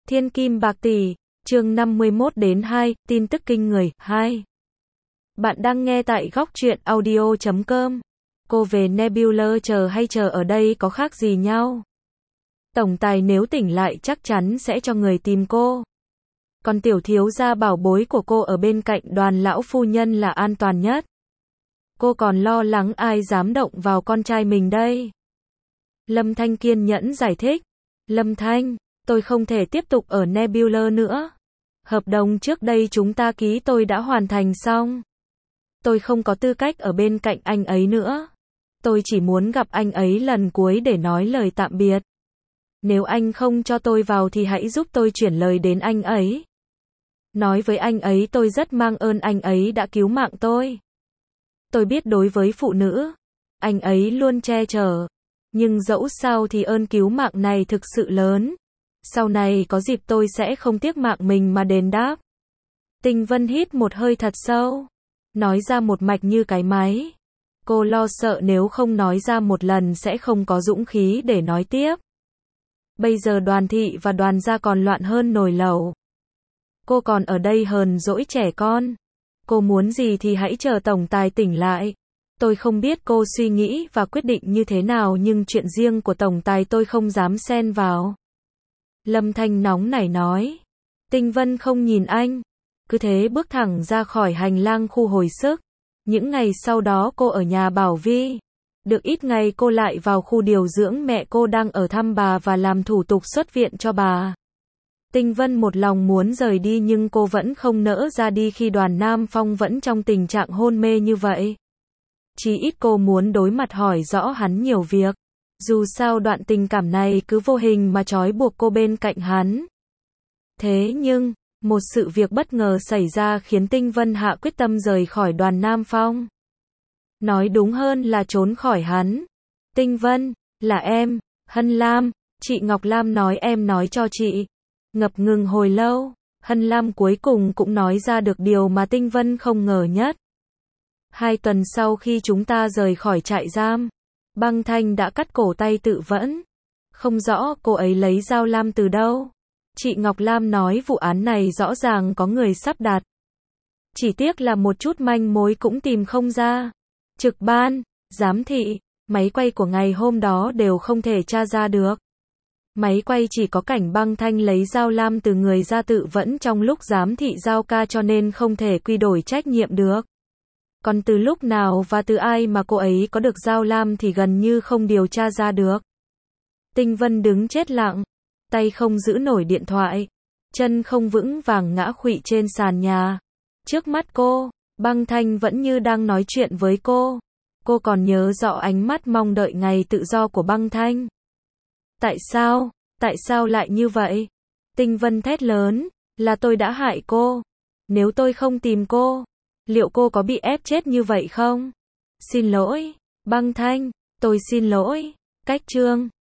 Thiên kim bạc tỷ, chương 51 đến 2, tin tức kinh người, 2. Bạn đang nghe tại góc truyện audio.com. Cô về Nebula chờ hay chờ ở đây có khác gì nhau? Tổng tài nếu tỉnh lại chắc chắn sẽ cho người tìm cô. Còn tiểu thiếu gia bảo bối của cô ở bên cạnh Đoàn lão phu nhân là an toàn nhất. Cô còn lo lắng ai dám động vào con trai mình đây. Lâm Thanh kiên nhẫn giải thích. Lâm Thanh, tôi không thể tiếp tục ở Nebula nữa. Hợp đồng trước đây chúng ta ký tôi đã hoàn thành xong. Tôi không có tư cách ở bên cạnh anh ấy nữa. Tôi chỉ muốn gặp anh ấy lần cuối để nói lời tạm biệt. Nếu anh không cho tôi vào thì hãy giúp tôi chuyển lời đến anh ấy. Nói với anh ấy tôi rất mang ơn anh ấy đã cứu mạng tôi. Tôi biết đối với phụ nữ, anh ấy luôn che chở. Nhưng dẫu sao thì ơn cứu mạng này thực sự lớn. Sau này có dịp tôi sẽ không tiếc mạng mình mà đền đáp. Tinh Vân hít một hơi thật sâu. Nói ra một mạch như cái máy. Cô lo sợ nếu không nói ra một lần sẽ không có dũng khí để nói tiếp. Bây giờ Đoàn thị và Đoàn gia còn loạn hơn nồi lẩu. Cô còn ở đây hờn dỗi trẻ con. Cô muốn gì thì hãy chờ tổng tài tỉnh lại. Tôi không biết cô suy nghĩ và quyết định như thế nào nhưng chuyện riêng của tổng tài tôi không dám xen vào. Lâm Thanh nóng nảy nói. Tinh Vân không nhìn anh. Cứ thế bước thẳng ra khỏi hành lang khu hồi sức. Những ngày sau đó cô ở nhà Bảo Vi. Được ít ngày cô lại vào khu điều dưỡng mẹ cô đang ở thăm bà và làm thủ tục xuất viện cho bà. Tinh Vân một lòng muốn rời đi nhưng cô vẫn không nỡ ra đi khi Đoàn Nam Phong vẫn trong tình trạng hôn mê như vậy. Chỉ ít cô muốn đối mặt hỏi rõ hắn nhiều việc. Dù sao đoạn tình cảm này cứ vô hình mà trói buộc cô bên cạnh hắn. Thế nhưng, một sự việc bất ngờ xảy ra khiến Tinh Vân hạ quyết tâm rời khỏi Đoàn Nam Phong. Nói đúng hơn là trốn khỏi hắn. Tinh Vân, là em, Hân Lam, chị Ngọc Lam nói em nói cho chị. Ngập ngừng hồi lâu, Hân Lam cuối cùng cũng nói ra được điều mà Tinh Vân không ngờ nhất. 2 tuần sau khi chúng ta rời khỏi trại giam, Băng Thanh đã cắt cổ tay tự vẫn. Không rõ cô ấy lấy dao lam từ đâu. Chị Ngọc Lam nói vụ án này rõ ràng có người sắp đặt. Chỉ tiếc là một chút manh mối cũng tìm không ra. Trực ban, giám thị, máy quay của ngày hôm đó đều không thể tra ra được. Máy quay chỉ có cảnh Băng Thanh lấy dao lam từ người ra tự vẫn trong lúc giám thị giao ca cho nên không thể quy đổi trách nhiệm được. Còn từ lúc nào và từ ai mà cô ấy có được dao lam thì gần như không điều tra ra được. Tinh Vân đứng chết lặng, tay không giữ nổi điện thoại, chân không vững vàng ngã khuỵu trên sàn nhà. Trước mắt cô, Băng Thanh vẫn như đang nói chuyện với cô. Cô còn nhớ rõ ánh mắt mong đợi ngày tự do của Băng Thanh. Tại sao lại như vậy? Tinh Vân thét lớn, là tôi đã hại cô. Nếu tôi không tìm cô, liệu cô có bị ép chết như vậy không? Xin lỗi, Băng Thanh, tôi xin lỗi. Cách chương